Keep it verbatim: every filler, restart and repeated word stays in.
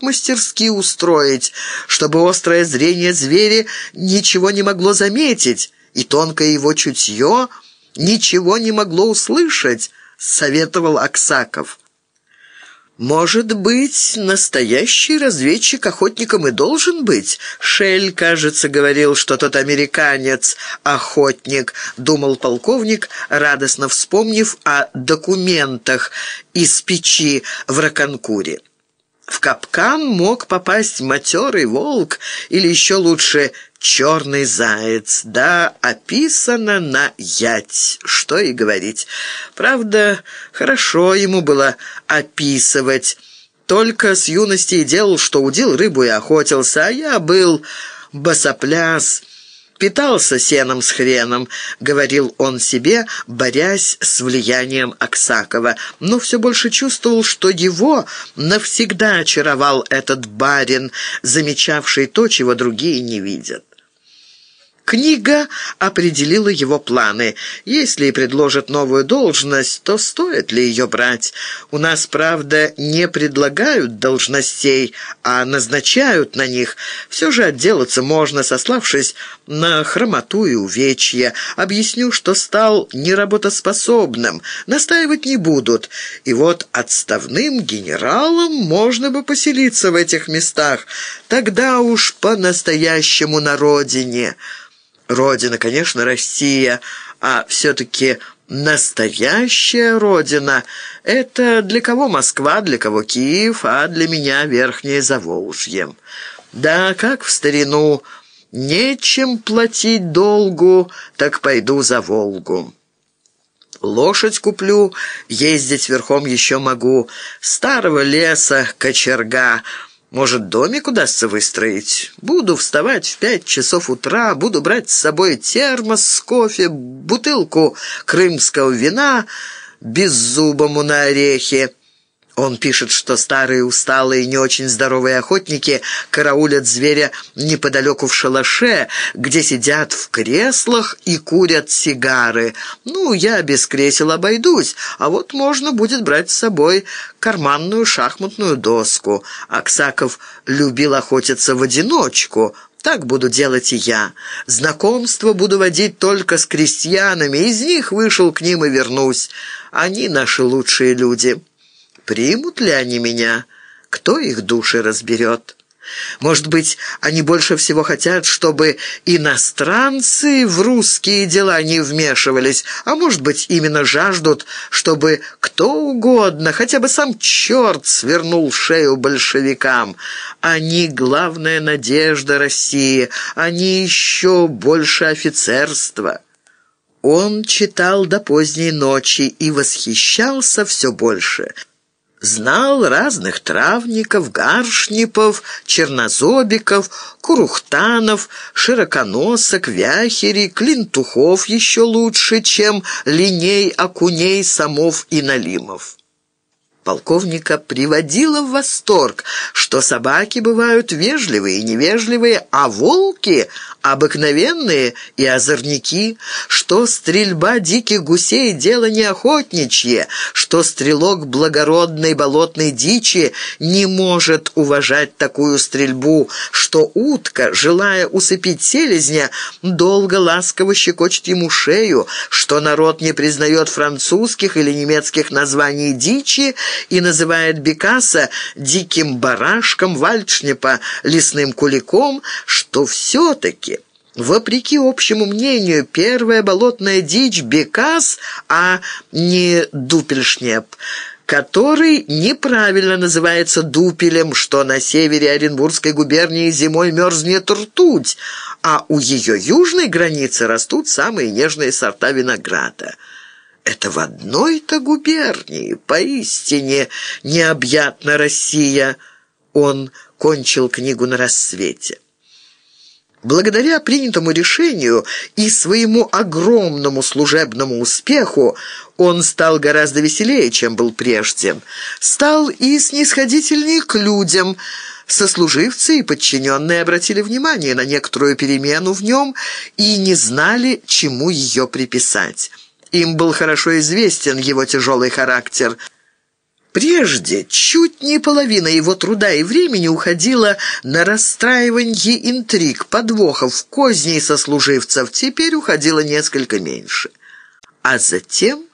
мастерски устроить, чтобы острое зрение зверя ничего не могло заметить, и тонкое его чутье ничего не могло услышать, советовал Аксаков. «Может быть, настоящий разведчик охотником и должен быть? Шель, кажется, говорил, что тот американец — охотник», — думал полковник, радостно вспомнив о документах из печи в Раконкуре. В капкан мог попасть матерый волк или еще лучше черный заяц. Да, описано на ять, что и говорить. Правда, хорошо ему было описывать. Только с юности и делал, что удил рыбу и охотился, а я был басопляс. «Питался сеном с хреном», — говорил он себе, борясь с влиянием Аксакова, но все больше чувствовал, что его навсегда очаровал этот барин, замечавший то, чего другие не видят. Книга определила его планы. Если и предложат новую должность, то стоит ли ее брать? У нас, правда, не предлагают должностей, а назначают на них. Все же отделаться можно, сославшись на хромоту и увечья. Объясню, что стал неработоспособным. Настаивать не будут. И вот отставным генералом можно бы поселиться в этих местах. Тогда уж по-настоящему на родине. Родина, конечно, Россия, а все-таки настоящая родина — это для кого Москва, для кого Киев, а для меня Верхнее Заволжье. Да, как в старину, нечем платить долгу, так пойду за Волгу. Лошадь куплю, ездить верхом еще могу, старого леса кочерга — может, домик удастся выстроить? Буду вставать в пять часов утра, буду брать с собой термос с кофе, бутылку крымского вина беззубому на орехи. Он пишет, что старые усталые, не очень здоровые охотники караулят зверя неподалеку в шалаше, где сидят в креслах и курят сигары. Ну, я без кресел обойдусь, а вот можно будет брать с собой карманную шахматную доску. Аксаков любил охотиться в одиночку. Так буду делать и я. Знакомство буду водить только с крестьянами. Из них вышел к ним и вернусь. Они наши лучшие люди. Примут ли они меня? Кто их души разберет? Может быть, они больше всего хотят, чтобы иностранцы в русские дела не вмешивались, а может быть, именно жаждут, чтобы кто угодно, хотя бы сам черт, свернул шею большевикам. Они — главная надежда России, они еще больше офицерства. Он читал до поздней ночи и восхищался все больше. Знал разных травников, гаршнипов, чернозобиков, курухтанов, широконосок, вяхерей, клинтухов еще лучше, чем линей, окуней, самов и налимов. Полковника приводило в восторг, что собаки бывают вежливые и невежливые, а волки — обыкновенные и озорники, что стрельба диких гусей — дело не охотничье, что стрелок благородной болотной дичи не может уважать такую стрельбу, что утка, желая усыпить селезня, долго ласково щекочет ему шею, что народ не признает французских или немецких названий дичи и называет бекаса диким барашком, вальдшнепа лесным куликом, что все-таки, вопреки общему мнению, первая болотная дичь — бекас, а не дупельшнеп, который неправильно называется дупелем, что на севере Оренбургской губернии зимой мерзнет ртуть, а у ее южной границы растут самые нежные сорта винограда. Это в одной-то губернии, поистине необъятна Россия. Он кончил книгу на рассвете. Благодаря принятому решению и своему огромному служебному успеху он стал гораздо веселее, чем был прежде. Стал и снисходительнее к людям. Сослуживцы и подчиненные обратили внимание на некоторую перемену в нем и не знали, чему ее приписать. Им был хорошо известен его тяжелый характер. Прежде чуть не половина его труда и времени уходила на расстраивание интриг, подвохов, козней сослуживцев. Теперь уходило несколько меньше. А затем